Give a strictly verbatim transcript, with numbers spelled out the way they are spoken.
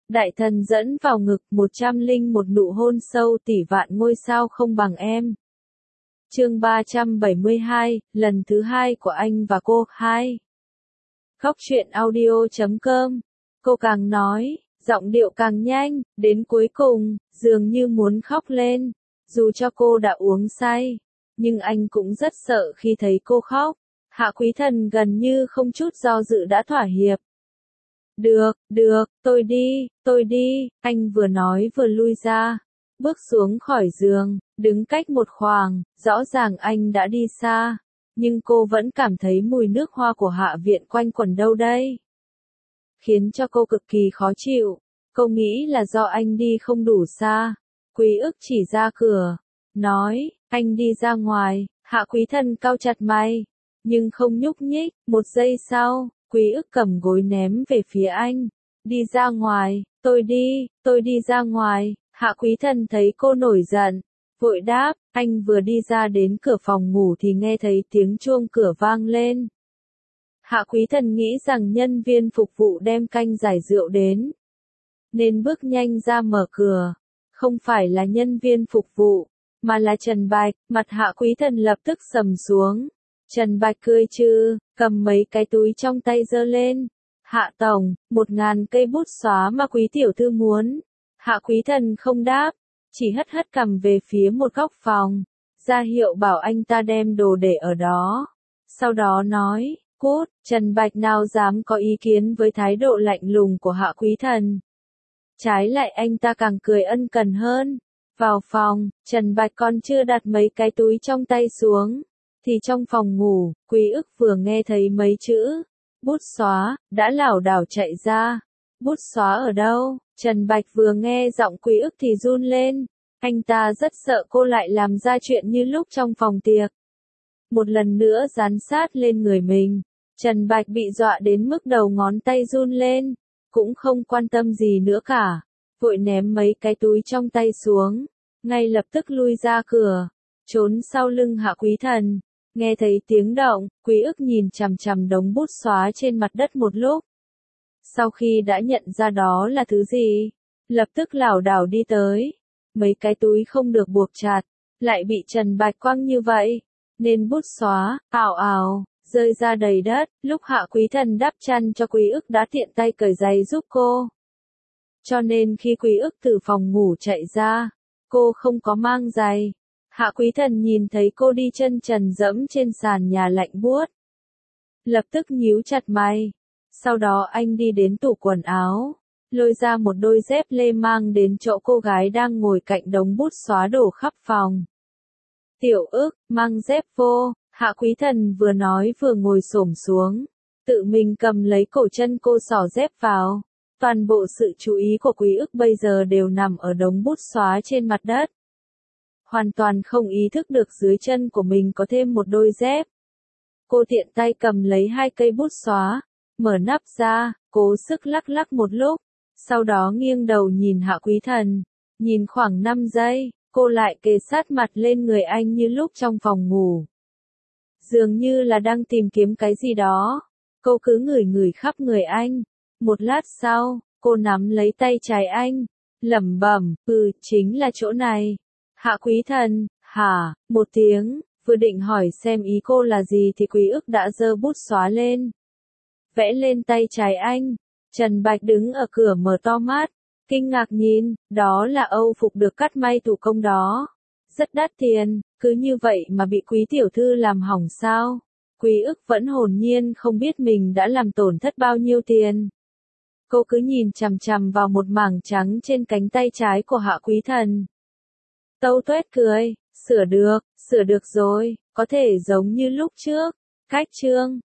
Đại thần dẫn vào ngực, một trăm linh một nụ hôn sâu tỷ vạn ngôi sao không bằng em. Chương ba trăm bảy mươi hai, lần thứ hai của anh và cô, hai. Khóc chuyện audio chấm com. Cô càng nói, giọng điệu càng nhanh, đến cuối cùng, dường như muốn khóc lên. Dù cho cô đã uống say, nhưng anh cũng rất sợ khi thấy cô khóc. Hạ Quý Thần gần như không chút do dự đã thỏa hiệp. Được, được, tôi đi, tôi đi, anh vừa nói vừa lui ra. Bước xuống khỏi giường, đứng cách một khoảng, rõ ràng anh đã đi xa. Nhưng cô vẫn cảm thấy mùi nước hoa của Hạ Viện quanh quẩn đâu đây. Khiến cho cô cực kỳ khó chịu. Cô nghĩ là do anh đi không đủ xa. Quý ức chỉ ra cửa. Nói, anh đi ra ngoài. Hạ Quý Thần cau chặt mày. Nhưng không nhúc nhích. Một giây sau, Quý ức cầm gối ném về phía anh. Đi ra ngoài, tôi đi, tôi đi ra ngoài. Hạ Quý Thần thấy cô nổi giận. Vội đáp, anh vừa đi ra đến cửa phòng ngủ thì nghe thấy tiếng chuông cửa vang lên. Hạ Quý Thần nghĩ rằng nhân viên phục vụ đem canh giải rượu đến. Nên bước nhanh ra mở cửa. Không phải là nhân viên phục vụ, mà là Trần Bạch. Mặt Hạ Quý Thần lập tức sầm xuống. Trần Bạch cười trừ, cầm mấy cái túi trong tay giơ lên. Hạ tổng, một ngàn cây bút xóa mà quý tiểu thư muốn. Hạ Quý Thần không đáp, chỉ hất hất cầm về phía một góc phòng, ra hiệu bảo anh ta đem đồ để ở đó. Sau đó nói, cút. Trần Bạch nào dám có ý kiến với thái độ lạnh lùng của Hạ Quý Thần. Trái lại anh ta càng cười ân cần hơn. Vào phòng, Trần Bạch còn chưa đặt mấy cái túi trong tay xuống, thì trong phòng ngủ, Quý ức vừa nghe thấy mấy chữ bút xóa, đã lảo đảo chạy ra. Bút xóa ở đâu? Trần Bạch vừa nghe giọng Quý ức thì run lên. Anh ta rất sợ cô lại làm ra chuyện như lúc trong phòng tiệc. Một lần nữa dán sát lên người mình. Trần Bạch bị dọa đến mức đầu ngón tay run lên. Cũng không quan tâm gì nữa cả. Vội ném mấy cái túi trong tay xuống. Ngay lập tức lui ra cửa. Trốn sau lưng Hạ Quý Thần. Nghe thấy tiếng động, Quý ức nhìn chằm chằm đống bút xóa trên mặt đất một lúc. Sau khi đã nhận ra đó là thứ gì, lập tức lảo đảo đi tới. Mấy cái túi không được buộc chặt, lại bị Trần Bạch quăng như vậy, nên bút xóa, ào ào, rơi ra đầy đất. Lúc Hạ Quý Thần đắp chăn cho Quý ức đã tiện tay cởi giày giúp cô. Cho nên khi Quý ức từ phòng ngủ chạy ra, cô không có mang giày. Hạ Quý Thần nhìn thấy cô đi chân trần dẫm trên sàn nhà lạnh buốt. Lập tức nhíu chặt mày. Sau đó anh đi đến tủ quần áo, lôi ra một đôi dép lê mang đến chỗ cô gái đang ngồi cạnh đống bút xóa đổ khắp phòng. Tiểu ức, mang dép vô. Hạ Quý Thần vừa nói vừa ngồi xổm xuống, tự mình cầm lấy cổ chân cô xỏ dép vào. Toàn bộ sự chú ý của Quý ức bây giờ đều nằm ở đống bút xóa trên mặt đất. Hoàn toàn không ý thức được dưới chân của mình có thêm một đôi dép. Cô tiện tay cầm lấy hai cây bút xóa, mở nắp ra, cố sức lắc lắc một lúc, sau đó nghiêng đầu nhìn Hạ Quý Thần. Nhìn khoảng năm giây, cô lại kề sát mặt lên người anh như lúc trong phòng ngủ. Dường như là đang tìm kiếm cái gì đó. Cô cứ ngửi ngửi khắp người anh. Một lát sau, cô nắm lấy tay trái anh, lẩm bẩm, ừ, chính là chỗ này. Hạ Quý Thần, hả, một tiếng, vừa định hỏi xem ý cô là gì thì Quý ức đã giơ bút xóa lên. Vẽ lên tay trái anh. Trần Bạch đứng ở cửa mở to mắt, kinh ngạc nhìn, đó là âu phục được cắt may thủ công đó. Rất đắt tiền, cứ như vậy mà bị Quý tiểu thư làm hỏng sao? Quý ức vẫn hồn nhiên không biết mình đã làm tổn thất bao nhiêu tiền. Cô cứ nhìn chằm chằm vào một mảng trắng trên cánh tay trái của Hạ Quý Thần. Tâu tuét cười, sửa được, sửa được rồi, có thể giống như lúc trước. Cách chương